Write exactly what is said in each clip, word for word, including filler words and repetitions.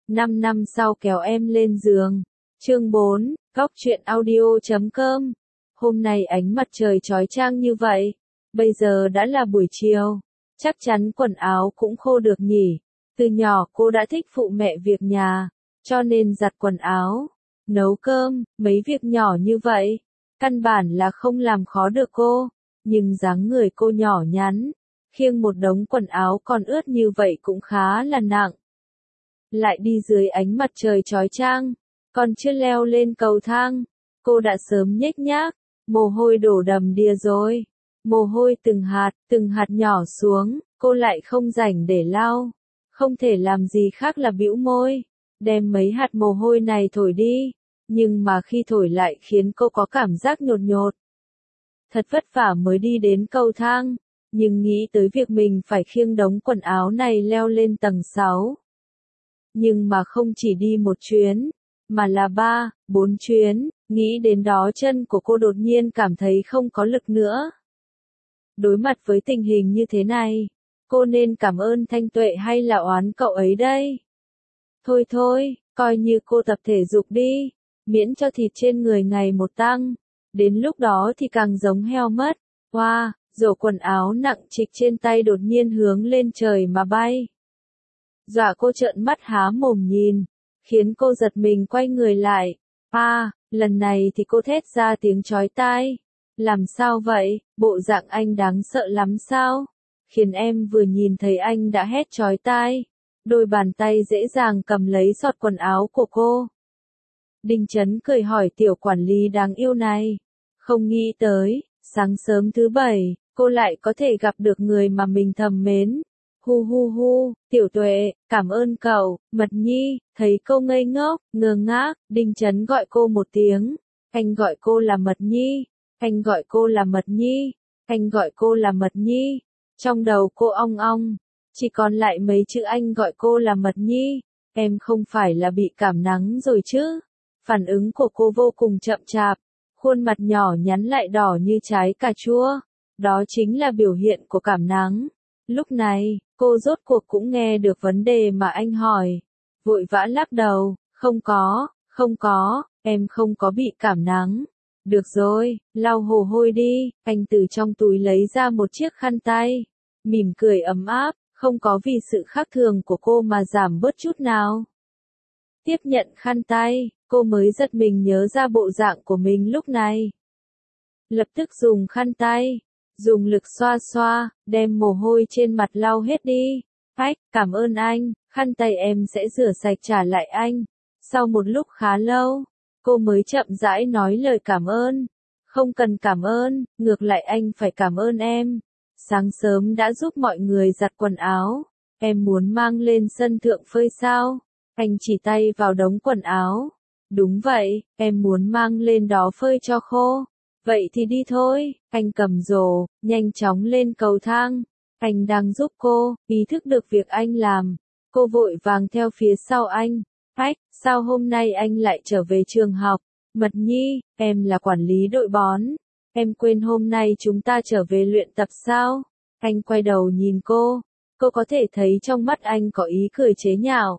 năm năm sau kéo em lên giường. Chương bốn, Góc truyện audio chấm com. Hôm nay ánh mặt trời chói chang như vậy. Bây giờ đã là buổi chiều. Chắc chắn quần áo cũng khô được nhỉ. Từ nhỏ cô đã thích phụ mẹ việc nhà. Cho nên giặt quần áo, nấu cơm, mấy việc nhỏ như vậy. Căn bản là không làm khó được cô. Nhưng dáng người cô nhỏ nhắn. Khiêng một đống quần áo còn ướt như vậy cũng khá là nặng. Lại đi dưới ánh mặt trời chói chang. Còn chưa leo lên cầu thang. Cô đã sớm nhếch nhác. Mồ hôi đổ đầm đìa rồi. Mồ hôi từng hạt, từng hạt nhỏ xuống. Cô lại không rảnh để lau. Không thể làm gì khác là bĩu môi. Đem mấy hạt mồ hôi này thổi đi. Nhưng mà khi thổi lại khiến cô có cảm giác nhột nhột. Thật vất vả mới đi đến cầu thang. Nhưng nghĩ tới việc mình phải khiêng đống quần áo này leo lên tầng sáu. Nhưng mà không chỉ đi một chuyến, mà là ba, bốn chuyến, nghĩ đến đó chân của cô đột nhiên cảm thấy không có lực nữa. Đối mặt với tình hình như thế này, cô nên cảm ơn Thanh Tuệ hay là oán cậu ấy đây? Thôi thôi, coi như cô tập thể dục đi, miễn cho thịt trên người ngày một tăng, đến lúc đó thì càng giống heo mất. Wow, rổ quần áo nặng trịch trên tay đột nhiên hướng lên trời mà bay. Dọa cô trợn mắt há mồm nhìn, khiến cô giật mình quay người lại. À, lần này thì cô thét ra tiếng chói tai. Làm sao vậy, bộ dạng anh đáng sợ lắm sao? Khiến em vừa nhìn thấy anh đã hét chói tai. Đôi bàn tay dễ dàng cầm lấy xọt quần áo của cô. Đinh Chấn cười hỏi tiểu quản lý đáng yêu này. Không nghĩ tới, sáng sớm thứ bảy, cô lại có thể gặp được người mà mình thầm mến. Hu hu hu, Tiểu Tuệ, cảm ơn cậu, Mật Nhi, thấy cô ngây ngốc, ngơ ngác, Đinh Chấn gọi cô một tiếng. Anh gọi cô là Mật Nhi, anh gọi cô là Mật Nhi, anh gọi cô là Mật Nhi. Trong đầu cô ong ong, chỉ còn lại mấy chữ anh gọi cô là Mật Nhi. Em không phải là bị cảm nắng rồi chứ? Phản ứng của cô vô cùng chậm chạp, khuôn mặt nhỏ nhắn lại đỏ như trái cà chua. Đó chính là biểu hiện của cảm nắng. Lúc này, cô rốt cuộc cũng nghe được vấn đề mà anh hỏi. Vội vã lắc đầu, không có, không có, em không có bị cảm nắng. Được rồi, lau mồ hôi đi, anh từ trong túi lấy ra một chiếc khăn tay. Mỉm cười ấm áp, không có vì sự khác thường của cô mà giảm bớt chút nào. Tiếp nhận khăn tay, cô mới giật mình nhớ ra bộ dạng của mình lúc này. Lập tức dùng khăn tay. Dùng lực xoa xoa, đem mồ hôi trên mặt lau hết đi. Ách, cảm ơn anh, khăn tay em sẽ rửa sạch trả lại anh. Sau một lúc khá lâu, cô mới chậm rãi nói lời cảm ơn. Không cần cảm ơn, ngược lại anh phải cảm ơn em. Sáng sớm đã giúp mọi người giặt quần áo. Em muốn mang lên sân thượng phơi sao? Anh chỉ tay vào đống quần áo. Đúng vậy, em muốn mang lên đó phơi cho khô. Vậy thì đi thôi, anh cầm rổ, nhanh chóng lên cầu thang. Anh đang giúp cô, ý thức được việc anh làm. Cô vội vàng theo phía sau anh. Ách, sao hôm nay anh lại trở về trường học? Mật Nhi, em là quản lý đội bón. Em quên hôm nay chúng ta trở về luyện tập sao? Anh quay đầu nhìn cô. Cô có thể thấy trong mắt anh có ý cười chế nhạo.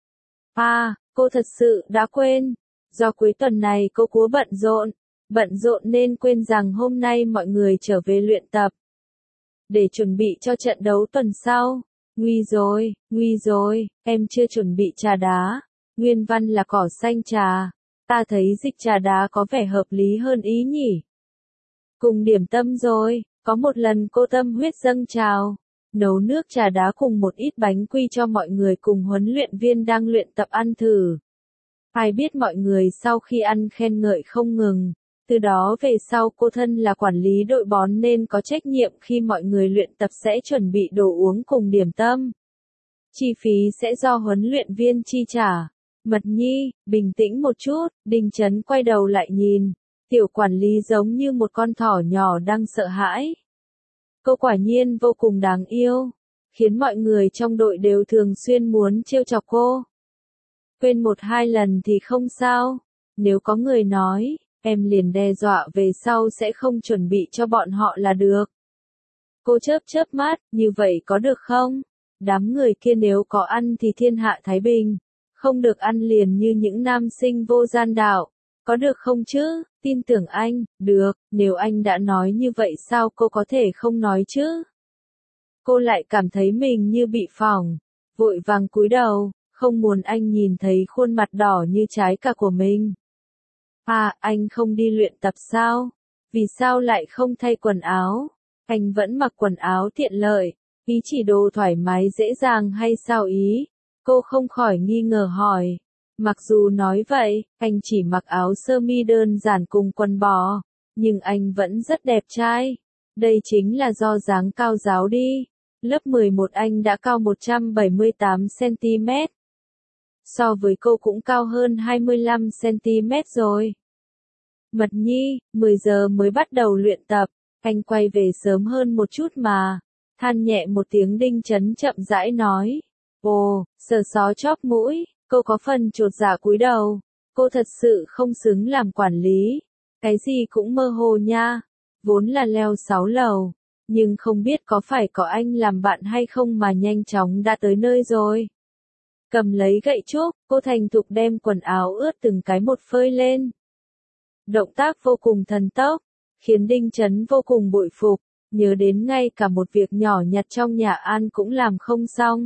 À, cô thật sự đã quên. Do cuối tuần này cô quá bận rộn. Bận rộn nên quên rằng hôm nay mọi người trở về luyện tập. Để chuẩn bị cho trận đấu tuần sau. Nguy rồi, nguy rồi, em chưa chuẩn bị trà đá. Nguyên văn là cỏ xanh trà. Ta thấy dịch trà đá có vẻ hợp lý hơn ý nhỉ. Cùng điểm tâm rồi, có một lần cô tâm huyết dâng trào. Nấu nước trà đá cùng một ít bánh quy cho mọi người cùng huấn luyện viên đang luyện tập ăn thử. Ai biết mọi người sau khi ăn khen ngợi không ngừng. Từ đó về sau cô thân là quản lý đội bón nên có trách nhiệm khi mọi người luyện tập sẽ chuẩn bị đồ uống cùng điểm tâm. Chi phí sẽ do huấn luyện viên chi trả. Mật Nhi, bình tĩnh một chút, Đinh Chấn quay đầu lại nhìn. Tiểu quản lý giống như một con thỏ nhỏ đang sợ hãi. Cô quả nhiên vô cùng đáng yêu, khiến mọi người trong đội đều thường xuyên muốn trêu chọc cô. Quên một hai lần thì không sao, nếu có người nói, em liền đe dọa về sau sẽ không chuẩn bị cho bọn họ là được. Cô chớp chớp mắt, như vậy có được không? Đám người kia nếu có ăn thì thiên hạ thái bình, Không được ăn liền như những nam sinh vô gian đạo. Có được không chứ? Tin tưởng anh, được, nếu anh đã nói như vậy sao cô có thể không nói chứ? Cô lại cảm thấy mình như bị phỏng, vội vàng cúi đầu, không muốn anh nhìn thấy khuôn mặt đỏ như trái cà của mình. À, anh không đi luyện tập sao? Vì sao lại không thay quần áo? Anh vẫn mặc quần áo tiện lợi, ý chỉ đồ thoải mái dễ dàng hay sao ý? Cô không khỏi nghi ngờ hỏi. Mặc dù nói vậy, anh chỉ mặc áo sơ mi đơn giản cùng quần bò, nhưng anh vẫn rất đẹp trai. Đây chính là do dáng cao ráo đi. Lớp mười một anh đã cao một trăm bảy mươi tám xăng ti mét. So với cô cũng cao hơn hai mươi lăm xăng ti mét rồi. Mật Nhi, mười giờ mới bắt đầu luyện tập, anh quay về sớm hơn một chút mà. Than nhẹ một tiếng Đinh Chấn chậm rãi nói. Ồ, sờ só chóp mũi, cô có phần chột dạ cúi đầu. Cô thật sự không xứng làm quản lý. Cái gì cũng mơ hồ nha. Vốn là leo sáu lầu. Nhưng không biết có phải có anh làm bạn hay không mà nhanh chóng đã tới nơi rồi. Cầm lấy gậy trúc, cô thành thục đem quần áo ướt từng cái một phơi lên. Động tác vô cùng thần tốc, khiến Đinh Chấn vô cùng bội phục, nhớ đến ngay cả một việc nhỏ nhặt trong nhà ăn cũng làm không xong.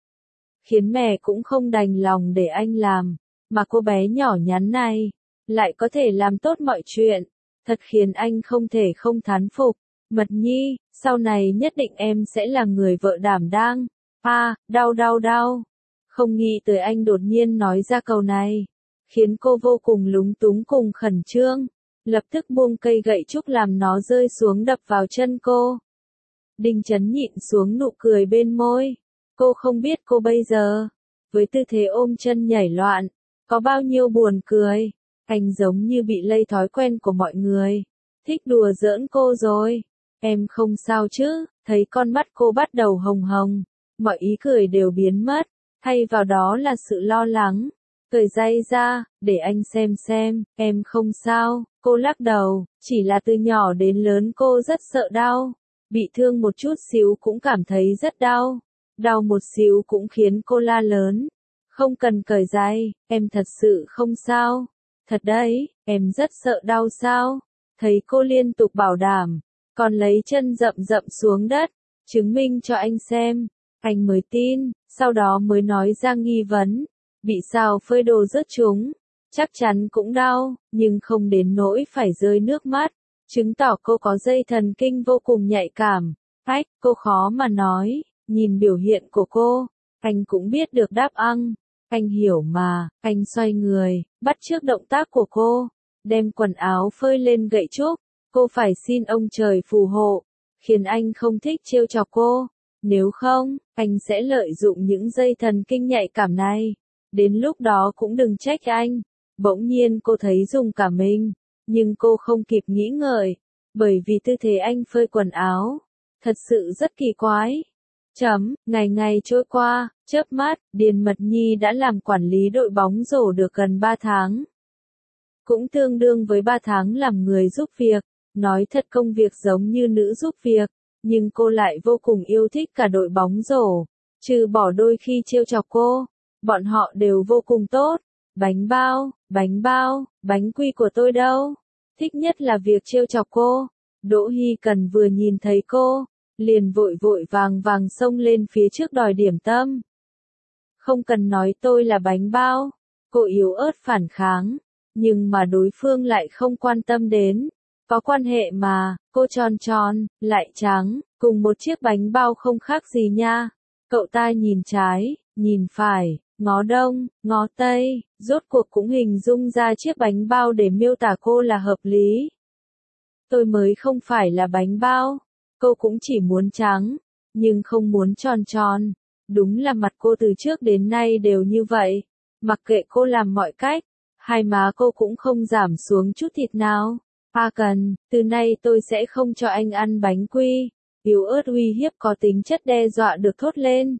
Khiến mẹ cũng không đành lòng để anh làm, mà cô bé nhỏ nhắn này, lại có thể làm tốt mọi chuyện, thật khiến anh không thể không thán phục. Mật Nhi, sau này nhất định em sẽ là người vợ đảm đang. À, đau đau đau. Không nghĩ tới anh đột nhiên nói ra câu này, khiến cô vô cùng lúng túng cùng khẩn trương, lập tức buông cây gậy trúc làm nó rơi xuống đập vào chân cô. Đinh Chấn nhịn xuống nụ cười bên môi, cô không biết cô bây giờ, với tư thế ôm chân nhảy loạn, có bao nhiêu buồn cười, anh giống như bị lây thói quen của mọi người, thích đùa giỡn cô rồi. Em không sao chứ? Thấy con mắt cô bắt đầu hồng hồng, mọi ý cười đều biến mất, thay vào đó là sự lo lắng. Cởi giày ra, để anh xem xem, em không sao, cô lắc đầu, chỉ là từ nhỏ đến lớn cô rất sợ đau, bị thương một chút xíu cũng cảm thấy rất đau, đau một xíu cũng khiến cô la lớn. Không cần cởi giày, em thật sự không sao. Thật đấy, em rất sợ đau sao? Thấy cô liên tục bảo đảm, còn lấy chân dậm dậm xuống đất, chứng minh cho anh xem, anh mới tin, sau đó mới nói ra nghi vấn, bị sao phơi đồ rớt chúng, chắc chắn cũng đau, nhưng không đến nỗi phải rơi nước mắt, chứng tỏ cô có dây thần kinh vô cùng nhạy cảm. Ách, cô khó mà nói, nhìn biểu hiện của cô, anh cũng biết được đáp ăn, anh hiểu mà, anh xoay người, bắt chước động tác của cô, đem quần áo phơi lên gậy trúc. Cô phải xin ông trời phù hộ, khiến anh không thích trêu chọc cô. Nếu không, anh sẽ lợi dụng những dây thần kinh nhạy cảm này. Đến lúc đó cũng đừng trách anh. Bỗng nhiên cô thấy dùng cả mình, nhưng cô không kịp nghĩ ngợi, bởi vì tư thế anh phơi quần áo, thật sự rất kỳ quái. Chấm, ngày ngày trôi qua, chớp mắt, Điền Mật Nhi đã làm quản lý đội bóng rổ được gần ba tháng. Cũng tương đương với ba tháng làm người giúp việc. Nói thật công việc giống như nữ giúp việc, nhưng cô lại vô cùng yêu thích cả đội bóng rổ, trừ bỏ đôi khi trêu chọc cô, bọn họ đều vô cùng tốt. Bánh bao, bánh bao, bánh quy của tôi đâu? Thích nhất là việc trêu chọc cô. Đỗ Hy Cần vừa nhìn thấy cô, liền vội vội vàng vàng xông lên phía trước đòi điểm tâm. Không cần nói tôi là bánh bao, cô yếu ớt phản kháng, nhưng mà đối phương lại không quan tâm đến. Có quan hệ mà, cô tròn tròn, lại trắng, cùng một chiếc bánh bao không khác gì nha. Cậu ta nhìn trái, nhìn phải, ngó đông, ngó tây, rốt cuộc cũng hình dung ra chiếc bánh bao để miêu tả cô là hợp lý. Tôi mới không phải là bánh bao, cô cũng chỉ muốn trắng, nhưng không muốn tròn tròn. Đúng là mặt cô từ trước đến nay đều như vậy, mặc kệ cô làm mọi cách, hai má cô cũng không giảm xuống chút thịt nào. A Cần, từ nay tôi sẽ không cho anh ăn bánh quy. Yếu ớt uy hiếp có tính chất đe dọa được thốt lên.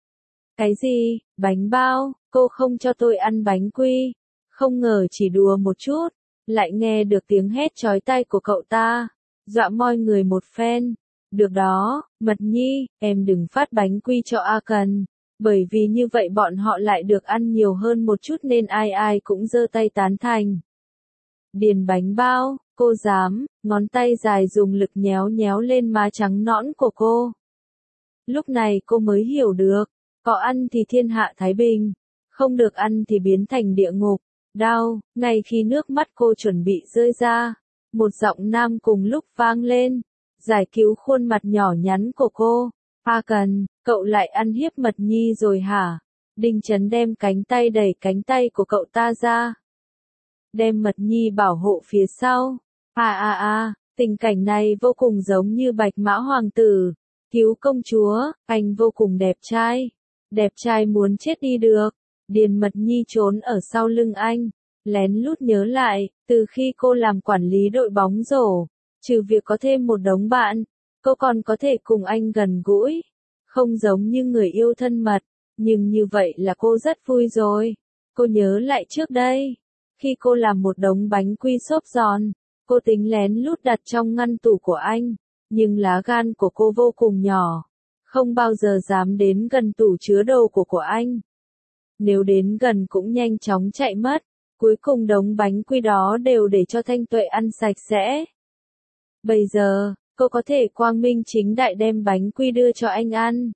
Cái gì, bánh bao, cô không cho tôi ăn bánh quy. Không ngờ chỉ đùa một chút, lại nghe được tiếng hét chói tai của cậu ta, dọa moi người một phen. Được đó, Mật Nhi, em đừng phát bánh quy cho A Cần. Bởi vì như vậy bọn họ lại được ăn nhiều hơn một chút nên ai ai cũng giơ tay tán thành. Điền bánh bao, cô dám, ngón tay dài dùng lực nhéo nhéo lên má trắng nõn của cô. Lúc này cô mới hiểu được, có ăn thì thiên hạ thái bình, không được ăn thì biến thành địa ngục. Đau, ngay khi nước mắt cô chuẩn bị rơi ra, một giọng nam cùng lúc vang lên, giải cứu khuôn mặt nhỏ nhắn của cô. A Cần, cậu lại ăn hiếp Mật Nhi rồi hả? Đinh Chấn đem cánh tay đẩy cánh tay của cậu ta ra. Đem Mật Nhi bảo hộ phía sau. À à à, tình cảnh này vô cùng giống như Bạch Mã Hoàng tử. Cứu công chúa, anh vô cùng đẹp trai. Đẹp trai muốn chết đi được. Điền Mật Nhi trốn ở sau lưng anh. Lén lút nhớ lại, từ khi cô làm quản lý đội bóng rổ, trừ việc có thêm một đống bạn, cô còn có thể cùng anh gần gũi. Không giống như người yêu thân mật, nhưng như vậy là cô rất vui rồi. Cô nhớ lại trước đây, khi cô làm một đống bánh quy xốp giòn, cô tính lén lút đặt trong ngăn tủ của anh, nhưng lá gan của cô vô cùng nhỏ, không bao giờ dám đến gần tủ chứa đồ của của anh. Nếu đến gần cũng nhanh chóng chạy mất, cuối cùng đống bánh quy đó đều để cho Thanh Tuệ ăn sạch sẽ. Bây giờ, cô có thể quang minh chính đại đem bánh quy đưa cho anh ăn.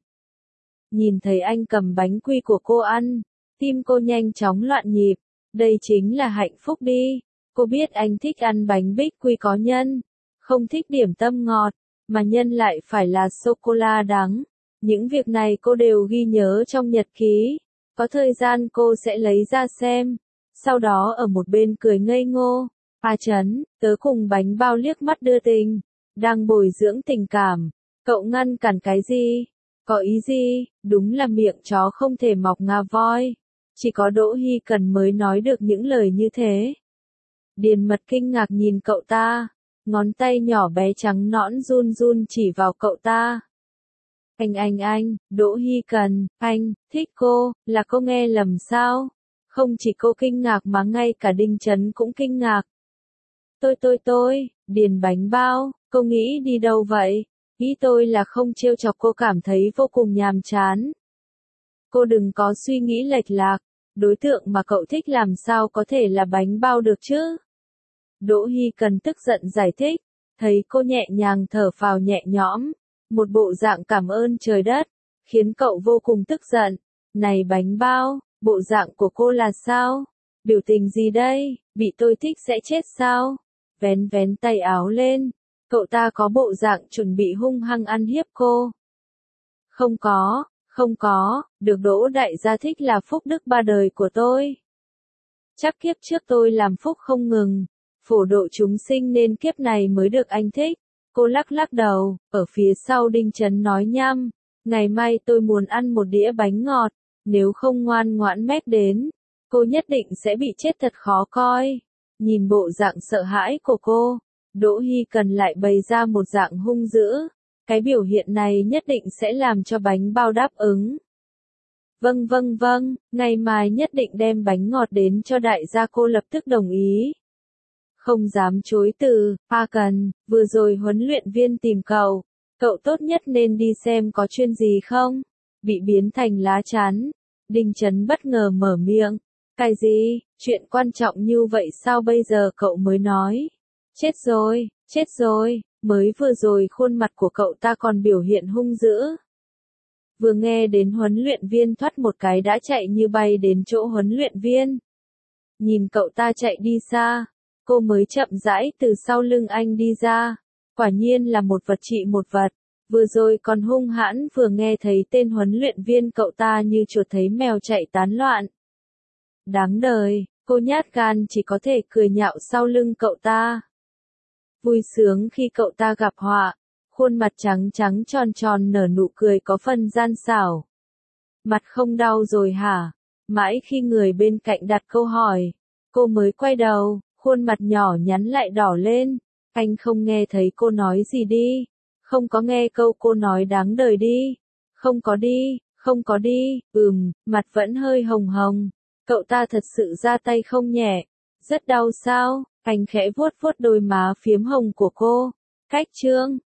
Nhìn thấy anh cầm bánh quy của cô ăn, tim cô nhanh chóng loạn nhịp. Đây chính là hạnh phúc đi. Cô biết anh thích ăn bánh bích quy có nhân, không thích điểm tâm ngọt, mà nhân lại phải là sô-cô-la đắng. Những việc này cô đều ghi nhớ trong nhật ký. Có thời gian cô sẽ lấy ra xem. Sau đó ở một bên cười ngây ngô. A Chấn, tớ cùng bánh bao liếc mắt đưa tình. Đang bồi dưỡng tình cảm. Cậu ngăn cản cái gì? Có ý gì? Đúng là miệng chó không thể mọc ngà voi. Chỉ có Đỗ Hy Cần mới nói được những lời như thế. Điền Mật kinh ngạc nhìn cậu ta. Ngón tay nhỏ bé trắng nõn run run chỉ vào cậu ta. Anh anh anh, Đỗ Hy Cần, anh, thích cô, là cô nghe lầm sao? Không chỉ cô kinh ngạc mà ngay cả Đinh Chấn cũng kinh ngạc. Tôi tôi tôi, Điền bánh bao, cô nghĩ đi đâu vậy? Ý tôi là không trêu chọc cô cảm thấy vô cùng nhàm chán. Cô đừng có suy nghĩ lệch lạc, đối tượng mà cậu thích làm sao có thể là bánh bao được chứ? Đỗ Hy Cần tức giận giải thích, thấy cô nhẹ nhàng thở phào nhẹ nhõm, một bộ dạng cảm ơn trời đất, khiến cậu vô cùng tức giận. Này bánh bao, bộ dạng của cô là sao? Biểu tình gì đây? Bị tôi thích sẽ chết sao? Vén vén tay áo lên, cậu ta có bộ dạng chuẩn bị hung hăng ăn hiếp cô. Không có, không có, được Đỗ đại gia thích là phúc đức ba đời của tôi. Chắc kiếp trước tôi làm phúc không ngừng, phổ độ chúng sinh nên kiếp này mới được anh thích. Cô lắc lắc đầu, ở phía sau Đinh Chấn nói nhăm, ngày mai tôi muốn ăn một đĩa bánh ngọt, nếu không ngoan ngoãn mép đến, cô nhất định sẽ bị chết thật khó coi. Nhìn bộ dạng sợ hãi của cô, Đỗ Hy Cần lại bày ra một dạng hung dữ, cái biểu hiện này nhất định sẽ làm cho bánh bao đáp ứng. Vâng vâng vâng, ngày mai nhất định đem bánh ngọt đến cho đại gia, cô lập tức đồng ý. Không dám chối từ. A Cần, vừa rồi huấn luyện viên tìm cậu, cậu tốt nhất nên đi xem có chuyện gì không? Bị biến thành lá chắn. Đinh Chấn bất ngờ mở miệng. Cái gì? Chuyện quan trọng như vậy sao bây giờ cậu mới nói? Chết rồi, chết rồi, mới vừa rồi khuôn mặt của cậu ta còn biểu hiện hung dữ. Vừa nghe đến huấn luyện viên thoát một cái đã chạy như bay đến chỗ huấn luyện viên. Nhìn cậu ta chạy đi xa, cô mới chậm rãi từ sau lưng anh đi ra. Quả nhiên là một vật trị một vật. Vừa rồi còn hung hãn, vừa nghe thấy tên huấn luyện viên cậu ta như chuột thấy mèo chạy tán loạn. Đáng đời, cô nhát gan chỉ có thể cười nhạo sau lưng cậu ta. Vui sướng khi cậu ta gặp họa, khuôn mặt trắng trắng tròn tròn nở nụ cười có phần gian xảo. Mặt không đau rồi hả? Mãi khi người bên cạnh đặt câu hỏi, cô mới quay đầu, khuôn mặt nhỏ nhắn lại đỏ lên. Anh không nghe thấy cô nói gì đi. Không có nghe câu cô nói đáng đời đi. Không có đi, không có đi, ừm, mặt vẫn hơi hồng hồng. Cậu ta thật sự ra tay không nhẹ. Rất đau sao? Anh khẽ vuốt vuốt đôi má phiếm hồng của cô. Cách trương,